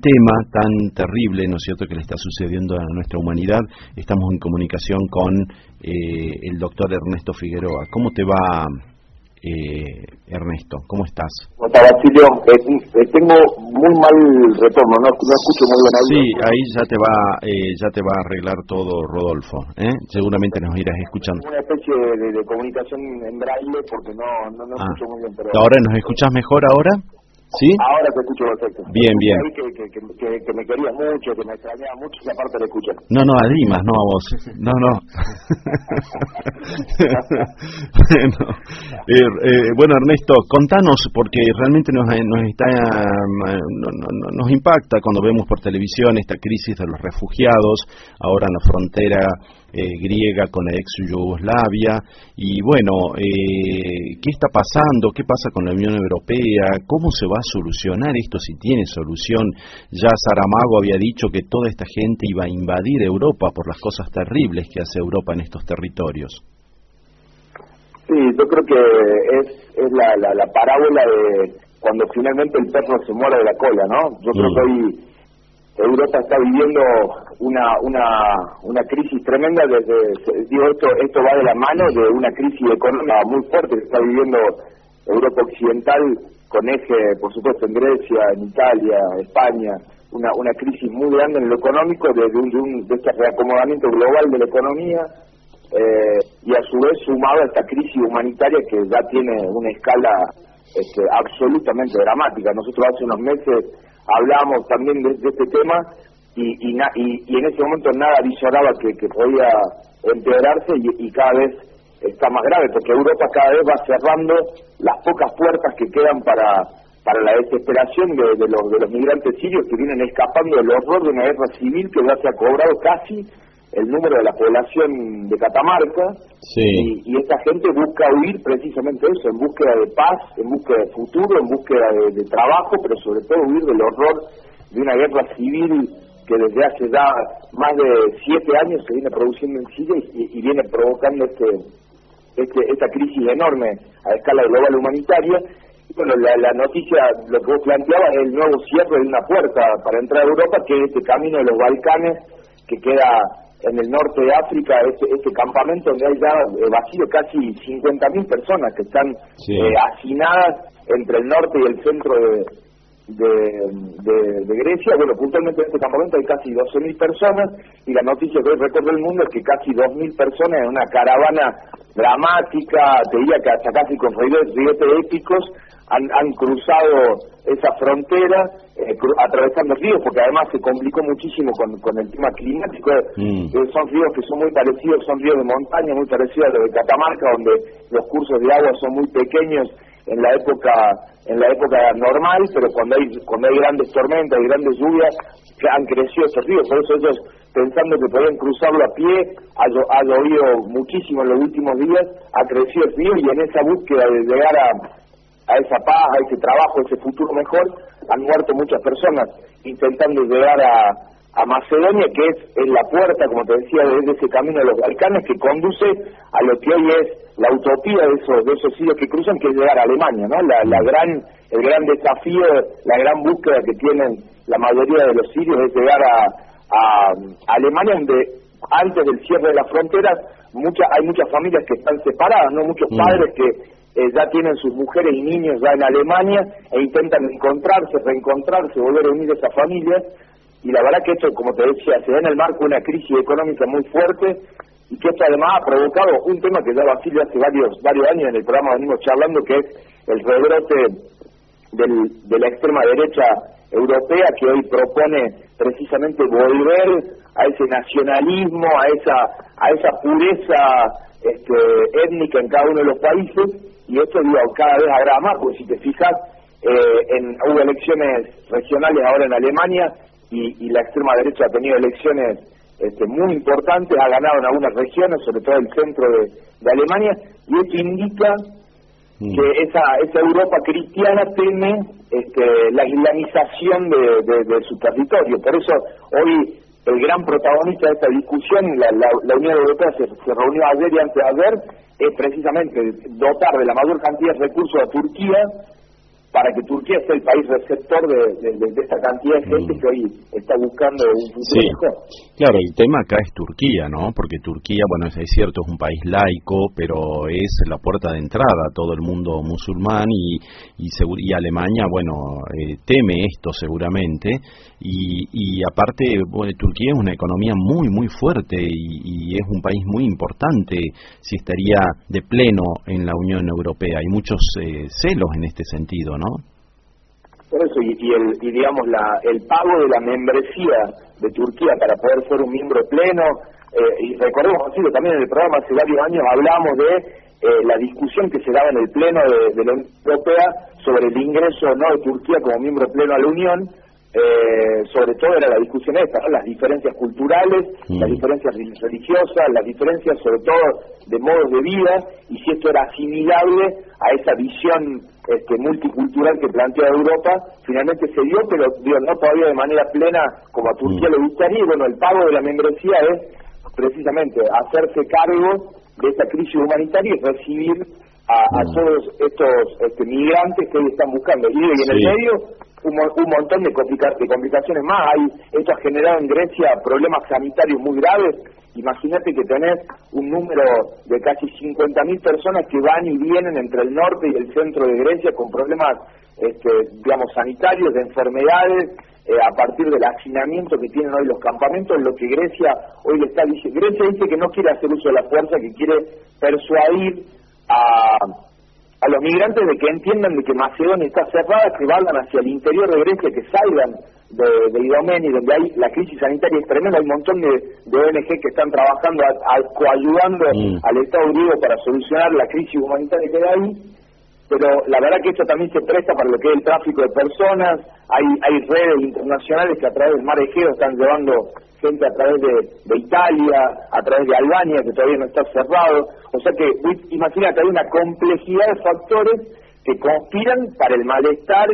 tema tan terrible, ¿no es cierto?, que le está sucediendo a nuestra humanidad. Estamos en comunicación con el doctor Ernesto Figueroa. ¿Cómo te va, Ernesto? ¿Cómo estás? Hola, Basilio. Tengo muy mal retorno, no escucho muy bien. Sí, ahí ya te va a arreglar todo Rodolfo, seguramente nos irás escuchando. Una especie de comunicación en braille porque no escucho muy bien. Pero ¿Ahora nos escuchás mejor ahora? ¿Sí? Ahora te escucho perfecto. Bien, bien. Que me querías mucho, que me extrañabas mucho, esa parte la escucho. No, a Dimas, no a vos. No. Bueno, Ernesto, contanos, porque realmente nos impacta cuando vemos por televisión esta crisis de los refugiados, ahora en la frontera griega con la ex Yugoslavia, y bueno, ¿qué está pasando? ¿Qué pasa con la Unión Europea? ¿Cómo se va a solucionar esto, si tiene solución? Ya Saramago había dicho que toda esta gente iba a invadir Europa por las cosas terribles que hace Europa en estos territorios. Sí, yo creo que es la parábola de cuando finalmente el perro se muerde de la cola, ¿no? Yo creo que hoy Europa está viviendo una crisis tremenda. Esto va de la mano de una crisis económica muy fuerte que está viviendo Europa Occidental, con eje, por supuesto, en Grecia, en Italia, España, una crisis muy grande en lo económico, de este reacomodamiento global de la economía, y a su vez sumado a esta crisis humanitaria que ya tiene una escala absolutamente dramática. Nosotros hace unos meses hablábamos también de este tema y en ese momento nada visoraba que podía empeorarse y cada vez está más grave, porque Europa cada vez va cerrando las pocas puertas que quedan para la desesperación de los migrantes sirios que vienen escapando del horror de una guerra civil que ya se ha cobrado casi el número de la población de Catamarca. Sí. Y esta gente busca huir precisamente eso, en búsqueda de paz, en búsqueda de futuro, en búsqueda de trabajo, pero sobre todo huir del horror de una guerra civil que desde hace ya más de 7 años se viene produciendo en Siria y viene provocando esta crisis enorme a escala global humanitaria. Y bueno, la noticia, lo que vos planteabas, es el nuevo cierre de una puerta para entrar a Europa, que es este camino de los Balcanes, que queda en el norte de África, este campamento donde hay ya vacío casi 50.000 personas que están hacinadas entre el norte y el centro de Grecia. Bueno, puntualmente en este campamento hay casi 12.000 personas, y la noticia que hoy recorre el mundo es que casi 2.000 personas en una caravana dramática, te diría que hasta casi con ribetes épicos, han cruzado esa frontera, atravesando ríos, porque además se complicó muchísimo con el tema climático. Son ríos que son muy parecidos, son ríos de montaña, muy parecidos a los de Catamarca, donde los cursos de agua son muy pequeños en la época normal, pero cuando hay grandes tormentas y grandes lluvias, que han crecido estos ríos. Por eso ellos, pensando que podían cruzarlo a pie, ha llovido muchísimo en los últimos días, ha crecido el río, y en esa búsqueda de llegar a esa paz, a ese trabajo, a ese futuro mejor, han muerto muchas personas intentando llegar a Macedonia, que es la puerta, como te decía, de ese camino de los Balcanes que conduce a lo que hoy es la utopía de esos sirios que cruzan, que es llegar a Alemania, ¿no? El gran desafío, la gran búsqueda que tienen la mayoría de los sirios es llegar a Alemania, donde antes del cierre de las fronteras hay muchas familias que están separadas, ¿no? Muchos padres que ya tienen sus mujeres y niños ya en Alemania e intentan reencontrarse, volver a unir a esas familias. Y la verdad que esto, como te decía, se da en el marco de una crisis económica muy fuerte, y que esto además ha provocado un tema que ya Basilio hace varios años en el programa venimos charlando, que es el rebrote de la extrema derecha europea, que hoy propone precisamente volver a ese nacionalismo, a esa pureza étnica en cada uno de los países. Y esto, cada vez agrava más, porque si te fijas, hubo elecciones regionales ahora en Alemania, y la extrema derecha ha tenido elecciones muy importantes, ha ganado en algunas regiones, sobre todo el centro de Alemania, y esto indica que esa Europa cristiana teme la islamización de su territorio. Por eso hoy el gran protagonista de esta discusión, la Unión Europea se reunió ayer y antes de ayer, es precisamente dotar de la mayor cantidad de recursos a Turquía para que Turquía sea el país receptor de esta cantidad de gente que hoy está buscando un futuro mejor. Claro, el tema acá es Turquía, ¿no? Porque Turquía, bueno, es cierto, es un país laico, pero es la puerta de entrada a todo el mundo musulmán y Alemania, bueno, teme esto seguramente y aparte, bueno, Turquía es una economía muy, muy fuerte y es un país muy importante si estaría de pleno en la Unión Europea. Hay muchos celos en este sentido, ¿no? Por eso, y digamos, el pago de la membresía de Turquía para poder ser un miembro pleno, y recordemos así que también en el programa hace varios años hablamos de la discusión que se daba en el pleno de la Unión Europea sobre el ingreso o no de Turquía como miembro pleno a la Unión. Sobre todo era la discusión esta, ¿no? Las diferencias culturales, las diferencias religiosas, las diferencias sobre todo de modos de vida, y si esto era asimilable a esa visión multicultural que plantea Europa. Finalmente se dio, pero no todavía de manera plena como a Turquía le gustaría. Y bueno, el pago de la membresía es precisamente hacerse cargo de esta crisis humanitaria y recibir a todos estos migrantes que hoy están buscando. Y en el medio un montón de complicaciones más. Esto ha generado en Grecia problemas sanitarios muy graves. Imagínate que tenés un número de casi 50.000 personas que van y vienen entre el norte y el centro de Grecia con problemas, sanitarios, de enfermedades, a partir del hacinamiento que tienen hoy los campamentos, lo que Grecia hoy le está diciendo. Grecia dice que no quiere hacer uso de la fuerza, que quiere persuadir a los migrantes de que entiendan de que Macedonia está cerrada, que vayan hacia el interior de Grecia, que salgan de Idomeni, donde hay la crisis sanitaria es tremenda. Hay un montón de ONG que están trabajando, coayudando al Estado griego para solucionar la crisis humanitaria que hay ahí, pero la verdad que esto también se presta para lo que es el tráfico de personas. Hay redes internacionales que a través del mar Egeo están llevando gente a través de Italia, a través de Albania, que todavía no está cerrado. O sea que, imagínate, hay una complejidad de factores que conspiran para el malestar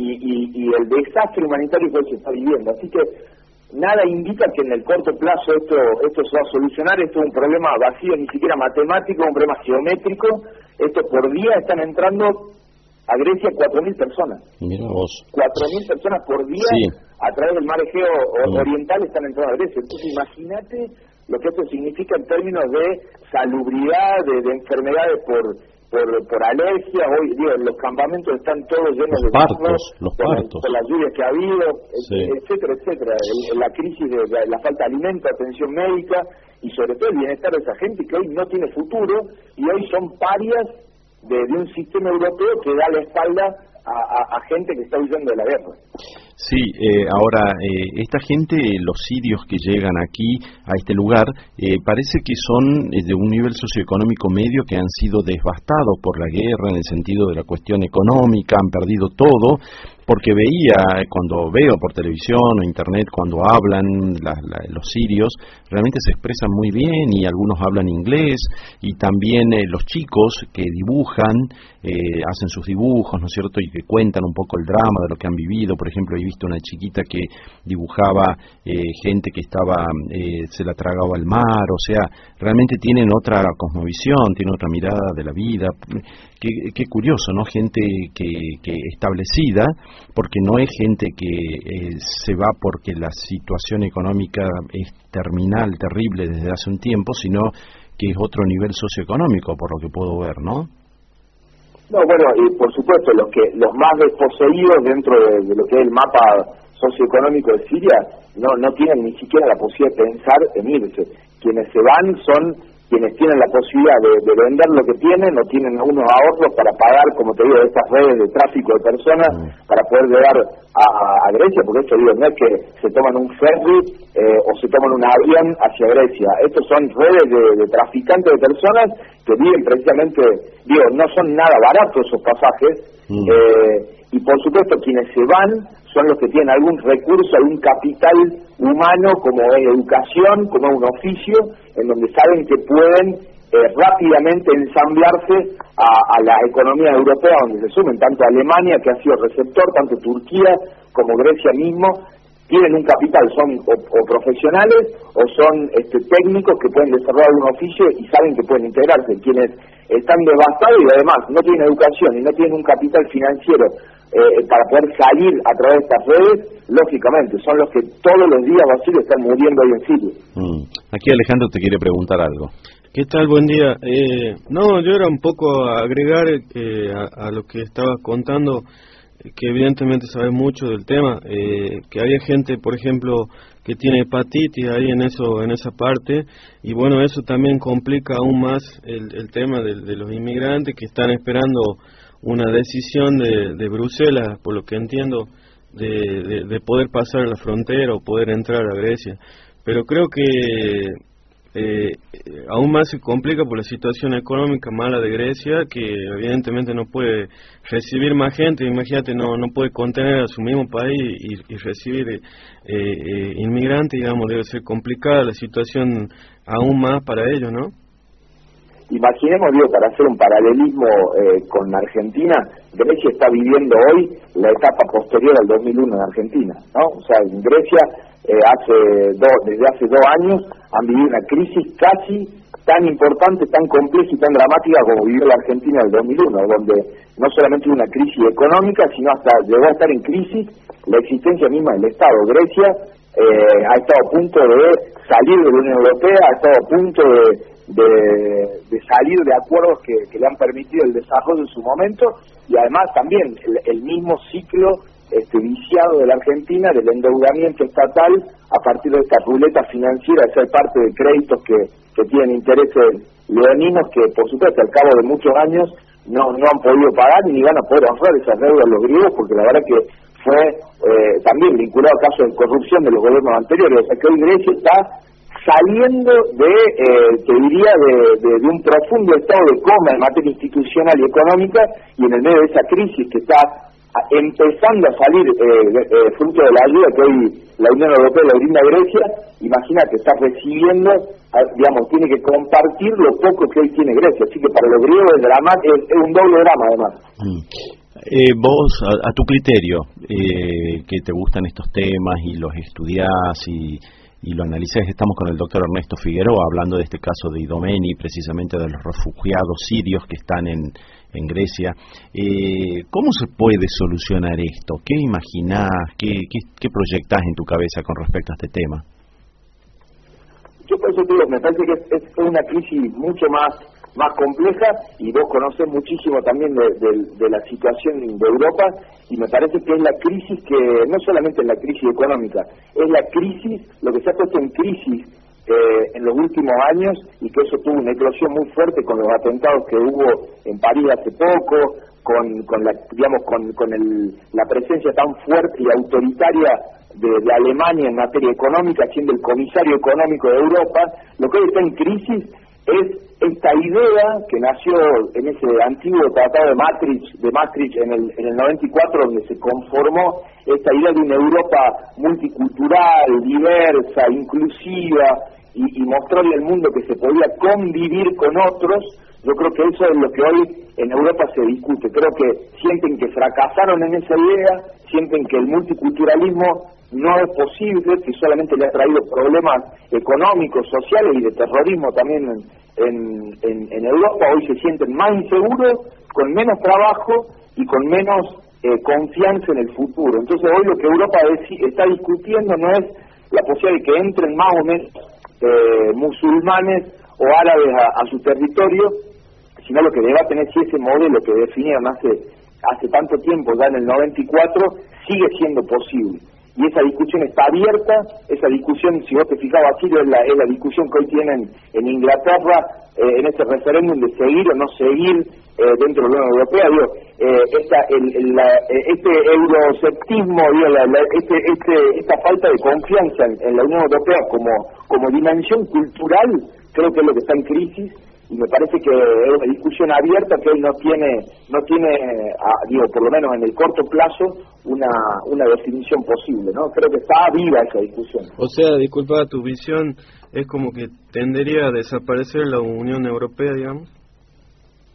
y el desastre humanitario que hoy se está viviendo. Así que nada indica que en el corto plazo esto se va a solucionar. Esto es un problema vacío, ni siquiera matemático, un problema geométrico. Esto por día están entrando a Grecia 4.000 personas. Mira vos. 4.000 personas por día a través del mar Egeo oriental están entrando a Grecia. Entonces imagínate lo que esto significa en términos de salubridad, de enfermedades por alergia. Hoy los campamentos están todos llenos de partos, por las lluvias que ha habido, etcétera, etcétera. La crisis de la falta de alimento, atención médica y sobre todo el bienestar de esa gente que hoy no tiene futuro y hoy son parias de un sistema europeo que da la espalda a gente que está huyendo de la guerra. Sí, ahora, esta gente, los sirios que llegan aquí, a este lugar, parece que son de un nivel socioeconómico medio que han sido devastados por la guerra en el sentido de la cuestión económica, han perdido todo, porque cuando veo por televisión o internet, cuando hablan los sirios, realmente se expresan muy bien y algunos hablan inglés, y también los chicos que dibujan, hacen sus dibujos, ¿no es cierto?, y que cuentan un poco el drama de lo que han vivido. Por ejemplo, he visto una chiquita que dibujaba gente que se la tragaba el mar, o sea, realmente tienen otra cosmovisión, tienen otra mirada de la vida. Qué curioso, ¿no? Gente que establecida, porque no es gente que se va porque la situación económica es terminal, terrible desde hace un tiempo, sino que es otro nivel socioeconómico, por lo que puedo ver, ¿no? No, bueno, y por supuesto, los más desposeídos dentro de lo que es el mapa socioeconómico de Siria no tienen ni siquiera la posibilidad de pensar en irse. Quienes se van son quienes tienen la posibilidad de vender lo que tienen o tienen unos ahorros para pagar, como te digo, estas redes de tráfico de personas para poder llegar a Grecia, porque esto, no es que se toman un ferry o se toman un avión hacia Grecia. Estos son redes de traficantes de personas que viven precisamente, no son nada baratos esos pasajes, y por supuesto quienes se van son los que tienen algún recurso, algún capital humano, como es educación, como es un oficio, en donde saben que pueden rápidamente ensamblarse a la economía europea, donde se sumen tanto Alemania, que ha sido receptor, tanto Turquía como Grecia mismo. Tienen un capital, son o profesionales o son técnicos que pueden desarrollar un oficio y saben que pueden integrarse. Quienes están devastados y además no tienen educación y no tienen un capital financiero para poder salir a través de estas redes, lógicamente, son los que todos los días, Basilio, están muriendo ahí en Siria. Aquí Alejandro te quiere preguntar algo. ¿Qué tal? Buen día. No, yo era un poco a agregar a lo que estabas contando, que evidentemente sabes mucho del tema, que había gente, por ejemplo, que tiene hepatitis ahí en esa parte, y bueno, eso también complica aún más el tema de los inmigrantes que están esperando una decisión de Bruselas, por lo que entiendo, de poder pasar la frontera o poder entrar a Grecia. Pero creo que aún más se complica por la situación económica mala de Grecia, que evidentemente no puede recibir más gente. Imagínate, no puede contener a su mismo país y recibir inmigrantes, digamos, debe ser complicada la situación aún más para ellos, ¿no? Imaginemos, digo, para hacer un paralelismo con Argentina, Grecia está viviendo hoy la etapa posterior al 2001 en Argentina, ¿no? O sea, en Grecia desde hace 2 años han vivido una crisis casi tan importante, tan compleja y tan dramática como vivió la Argentina en el 2001, donde no solamente hubo una crisis económica, sino hasta llegó a estar en crisis la existencia misma del Estado. Grecia ha estado a punto de salir de la Unión Europea, ha estado a punto de salir de acuerdos que le han permitido el desarrollo en su momento, y además también el mismo ciclo viciado de la Argentina del endeudamiento estatal a partir de esta ruleta financiera, de ser parte de créditos que tienen intereses leoninos que, por supuesto, al cabo de muchos años no han podido pagar ni van a poder honrar esas deudas los griegos, porque la verdad que fue también vinculado a casos de corrupción de los gobiernos anteriores. O sea que hoy Grecia está saliendo te diría, de un profundo estado de coma en materia institucional y económica, y en el medio de esa crisis que está empezando a salir fruto de la ayuda que hoy la Unión Europea le brinda a Grecia. Imagínate, está recibiendo, digamos, tiene que compartir lo poco que hoy tiene Grecia, así que para los griegos es un doble drama además. Vos, a tu criterio, que te gustan estos temas y los estudiás y lo analizás, estamos con el doctor Ernesto Figueroa hablando de este caso de Idomeni, precisamente de los refugiados sirios que están en Grecia. ¿Cómo se puede solucionar esto? ¿Qué imaginás? ¿Qué proyectás en tu cabeza con respecto a este tema? Yo por eso te digo, me parece que es una crisis mucho más compleja, y vos conocés muchísimo también de la situación de Europa, y me parece que es la crisis que no solamente es la crisis económica, es la crisis, lo que se ha puesto en crisis en los últimos años, y que eso tuvo una eclosión muy fuerte con los atentados que hubo en París hace poco, con la presencia tan fuerte y autoritaria de Alemania en materia económica, siendo el comisario económico de Europa. Lo que hoy está en crisis es esta idea que nació en ese antiguo tratado de Maastricht en el 94, donde se conformó esta idea de una Europa multicultural, diversa, inclusiva, y mostrarle al mundo que se podía convivir con otros. Yo creo que eso es lo que hoy en Europa se discute. Creo que sienten que fracasaron en esa idea, sienten que el multiculturalismo no es posible, que solamente le ha traído problemas económicos, sociales y de terrorismo también en Europa. Hoy se sienten más inseguros, con menos trabajo y con menos confianza en el futuro. Entonces hoy lo que Europa está discutiendo no es la posibilidad de que entren más o menos musulmanes o árabes a su territorio, sino lo que debaten es si ese modelo que definieron hace tanto tiempo, ya en el 94, sigue siendo posible. Y esa discusión está abierta. Esa discusión, si vos te fijabas, Chile, es la discusión que hoy tienen en Inglaterra, en este referéndum de seguir o no seguir dentro de la Unión Europea. Este eurosceptismo, esta falta de confianza en la Unión Europea como dimensión cultural, creo que es lo que está en crisis, y me parece que es una discusión abierta que hoy no tiene por lo menos en el corto plazo una definición posible, ¿no? Creo que está viva esa discusión. O sea, disculpa, tu visión es como que tendería a desaparecer la Unión Europea, digamos.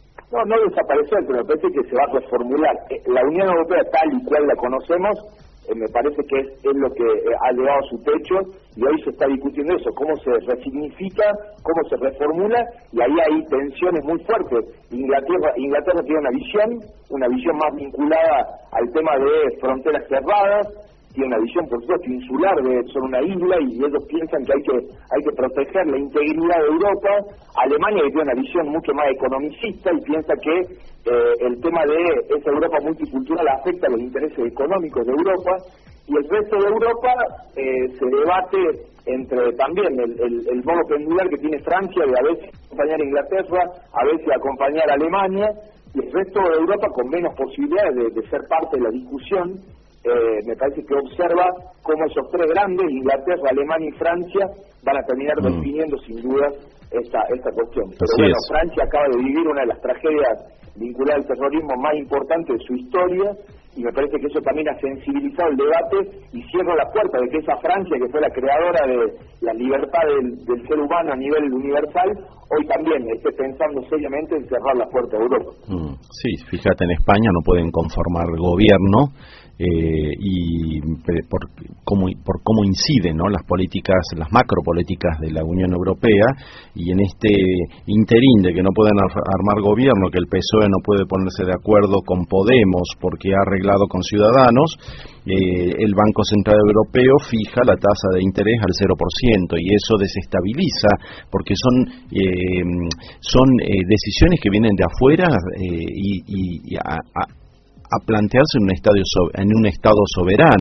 No desaparecer, pero me parece que se va a reformular. La Unión Europea tal y cual la conocemos me parece que es lo que ha llegado a su techo, y hoy se está discutiendo eso, cómo se resignifica, cómo se reformula, y ahí hay tensiones muy fuertes. Inglaterra tiene una visión más vinculada al tema de fronteras cerradas, tiene una visión, por supuesto, insular, son una isla, y ellos piensan que hay que proteger la integridad de Europa. Alemania, que tiene una visión mucho más economicista, y piensa que el tema de esa Europa multicultural afecta a los intereses económicos de Europa, y el resto de Europa se debate entre también el modo pendular que tiene Francia, de a veces acompañar a Inglaterra, a veces acompañar a Alemania, y el resto de Europa con menos posibilidades de ser parte de la discusión. Me parece que observa cómo esos tres grandes, Inglaterra, Alemania y Francia, van a terminar definiendo sin duda esta cuestión. Pero bueno, Francia acaba de vivir una de las tragedias vinculadas al terrorismo más importantes de su historia, y me parece que eso también ha sensibilizado el debate y cierra la puerta de que esa Francia, que fue la creadora de la libertad del ser humano a nivel universal, hoy también esté pensando seriamente en cerrar la puerta de Europa. Sí, fíjate, en España no pueden conformar gobierno, y por cómo inciden, ¿no?, las políticas, las macropolíticas de la Unión Europea, y en este interín de que no pueden armar gobierno, que el PSOE no puede ponerse de acuerdo con Podemos porque ha arreglado con Ciudadanos, el Banco Central Europeo fija la tasa de interés al 0%, y eso desestabiliza, porque son decisiones que vienen de afuera, y a plantearse en un estado soberano.